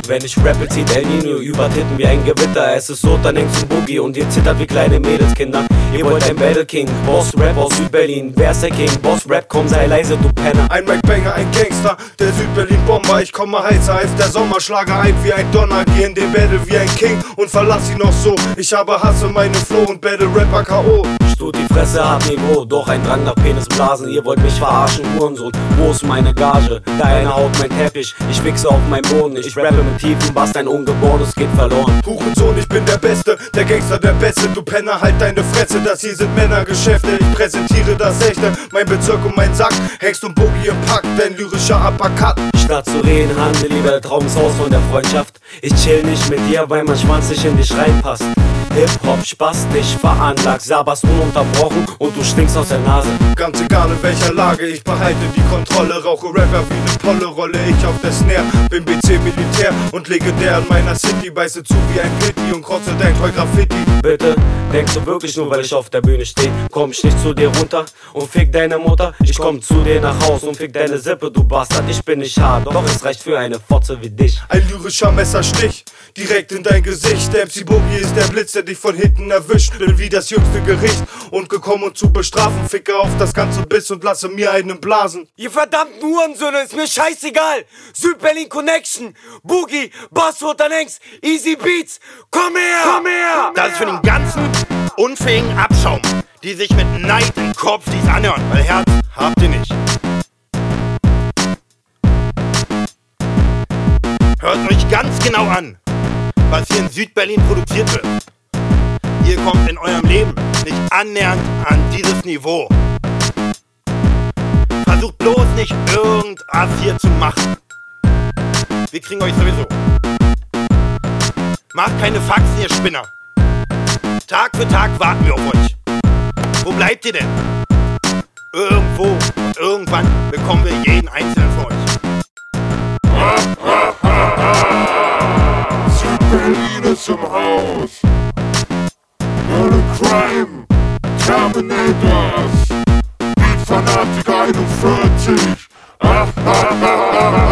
Wenn ich rappe, zieht El Nino über Titten wie ein Gewitter. Es ist so, dann hängst du Boogie und ihr zittert wie kleine Mädelskinder. Ihr wollt ein Battle King, Boss Rap aus Südberlin. Wer ist der King? Boss Rap, komm sei leise, du Penner. Ein Mac-Banger, ein Gangster, der Südberlin-Bomber. Ich komme heißer als der Sommer, schlage ein wie ein Donner. Geh in den Battle wie ein King und verlass ihn noch so. Ich habe Hasse meine Flow und Battle-Rapper K.O. Stut die Fresse, hart Niveau, doch ein Drang nach Penisblasen. Ihr wollt mich verarschen, Hurensohn, wo ist meine Gage? Deine Haut, mein Teppich, ich wichse auf meinen Boden. Ich rappe mit tiefen Bass, dein Ungeborenes geht verloren. Hurensohn, ich bin der Beste, der Gangster, der Beste. Du Penner, halt deine Fresse, das hier sind Männergeschäfte. Ich präsentiere das Echte, mein Bezirk und mein Sack. Hengst und Boogie im Pack, dein lyrischer Uppercut. Statt zu reden, handel lieber, der Traum ist aus von der Freundschaft. Ich chill nicht mit dir, weil mein Schwanz nicht in dich reinpasst. Hip-Hop, spastisch veranlagt, sabberst ununterbrochen und du stinkst aus der Nase. Ganz egal in welcher Lage, ich behalte die Kontrolle. Rauche Rapper wie ne Polle, rolle ich auf der Snare. Bin BC Militär und legendär in meiner City. Beiße zu wie ein Pitti und kreuze dein Treu Graffiti. Bitte, denkst du wirklich nur, weil ich auf der Bühne steh, komm ich nicht zu dir runter und fick deine Mutter? Ich komm zu dir nach Haus und fick deine Sippe, du Bastard. Ich bin nicht hart, doch es reicht für eine Fotze wie dich. Ein lyrischer Messerstich, direkt in dein Gesicht. Der MC Boogie ist der Blitz, der dich von hinten erwischt. Bin wie das jüngste Gericht und gekommen, um zu bestrafen. Ficke auf das ganze Biss und lasse mir einen blasen. Ihr verdammten Hurensöhne, ist mir scheißegal. Südberlin Connection, Boogie, Basswood dann Hengst, Easy Beats, komm her! Komm her! Das ist für den ganzen unfähigen Abschaum, die sich mit Neid im Kopf dies anhören, weil Herz habt ihr nicht. Hört euch ganz genau an, was hier in Südberlin produziert wird. Ihr kommt in eurem Leben nicht annähernd an dieses Niveau. Versucht bloß nicht irgendwas hier zu machen. Wir kriegen euch sowieso. Macht keine Faxen, ihr Spinner. Tag für Tag warten wir auf euch. Wo bleibt ihr denn? Irgendwo und irgendwann bekommen wir jeden einzelnen von euch. Südberlin ist im Haus. Murder Crime, Terminators, Beat Fanatic 41.